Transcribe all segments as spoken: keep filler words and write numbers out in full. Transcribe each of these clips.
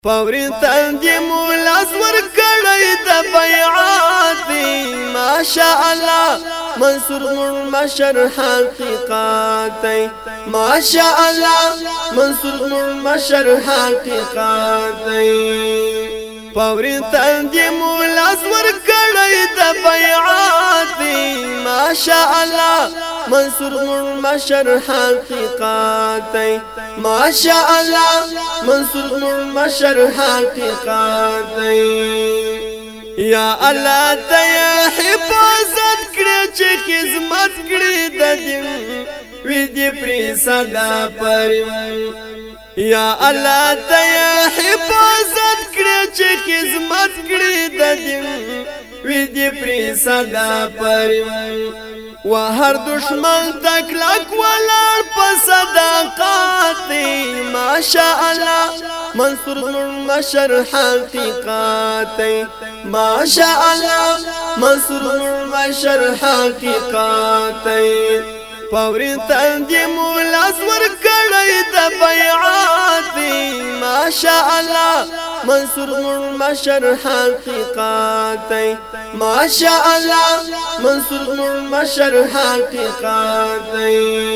پوری تندی مولاس ورکڑی دا بیعاتی ماشاءاللہ منصور مرمشر حقیقاتی ماشاءاللہ منصور مرمشر حقیقاتی پوری تندی مولاس ورکڑی دا بیعاتی ماشاءاللہ منصور مرمشر حقیقاتی ماشاءاللہ منصور مرمشر حقیقاتی یا اللہ تیا حفاظت کری چه خدمت کری دا دین ویدی پری صدا پریم یا اللہ تیا حفاظت کری چه خدمت کری دا دین ویدی پری صدا پریم و هر دشمن تکلک ولار پا صداقاتی ماشاءاللہ منصور مرمشر حقیقاتی ماشاءاللہ منصور مرمشر حقیقاتی پوری تندی مولاس ورکڑی دا بیعاتی ماشاءاللہ منصور مرمشر حقیقاتی ماشاءاللہ منصور مرمشر حقیقاتی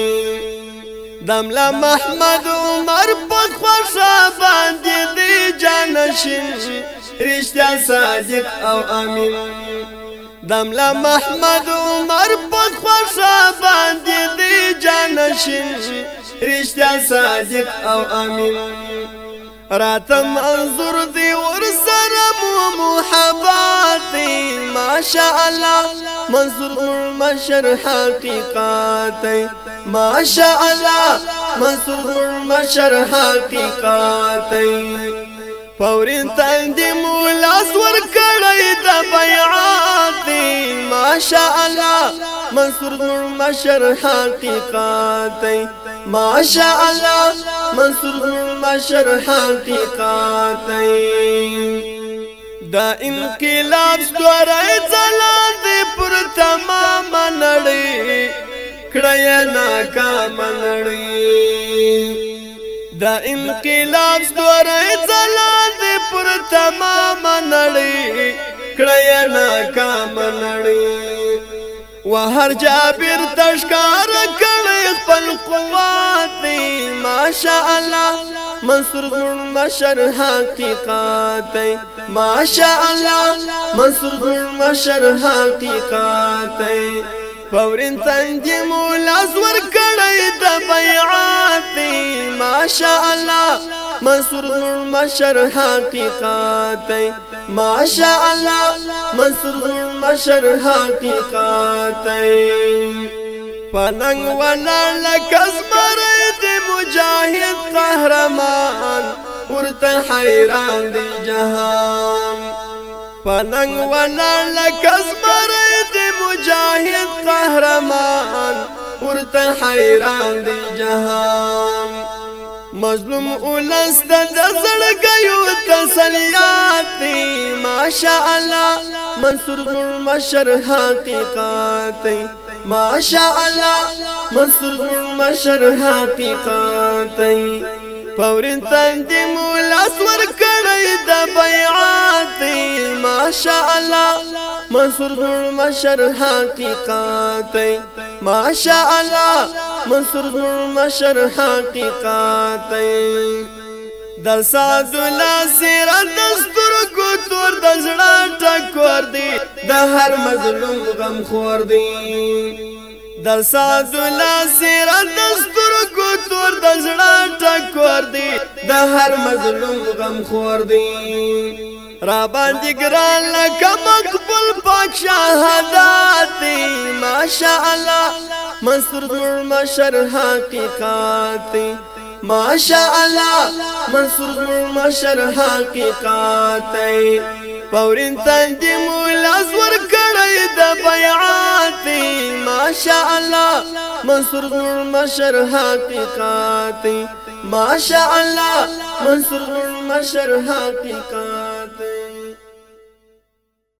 دملا محمد عمر پت خوشا باندی دی جانشین رشتہ صادق او امین دملا محمد عمر پت خوشا باندی دی جانشین رشتہ صادق او امین راتم منظور دی ورسرم و محباتی ماشاءاللہ منصور مرمشر حقیقاتی ماشاءاللہ منصور مرمشر حقیقاتی پوری تندی مولاس ورکڑی دا بیعاتی ماشاءاللہ منصور مرمشر حقیقاتی ماشاءاللہ منصور مرمشر حقیقاتی دا انقلاب ستوری ځلان دی پر تمام نړۍ کړی ناکام نړۍ دا انقلاب ستوری ځلان دی پر تمام نړۍ کړی ناکام نړۍ و هر جابر تشکار کړی خپل قواتي ماشاءاللہ منصور مرمشر حقیقاتی ماشاءاللہ منصور مرمشر حقیقاتی پوری تندی مولاس ورکڑی دا بیعاتی ماشاءاللہ منصور مرمشر حقیقاتی ماشاءاللہ منصور مرمشر حقیقاتی پننگ ولار لکز مری دی مجاہد قهرمان ورتا حیران دی جہان پننگ ولار لکز مری دی مجاہد قهرمان ورتا حیران دی جہان مظلوم اولس دا زړګیو تسلیاتی ماشاءاللہ منصور مرمشر حقیقاتی ماشاءاللہ منصور مرمشر حقیقاتی پوری تندی مولاس ورکڑی دا بیعاتی ماشاءاللہ منصور مرمشر حقیقاتی ماشاءاللہ منصور مرمشر حقیقاتی د سادولا سیرت دستور کو تور د زړه ټکور دی د هر مظلوم غم خور دی د سادولا سیرت دستور کو تور د زړه ټکور دی د هر مظلوم غم خور دی را باندې ګران لکه مقبول پاک شهادتي ماشاءاللہ منصور مرمشر حقیقاتی ماشاءاللہ منصور مرمشر حقیقاتی پوری تندی مولاس ورکڑی دا بیعاتی ماشاءاللہ منصور مرمشر حقیقاتی ماشاءاللہ منصور مرمشر حقیقاتی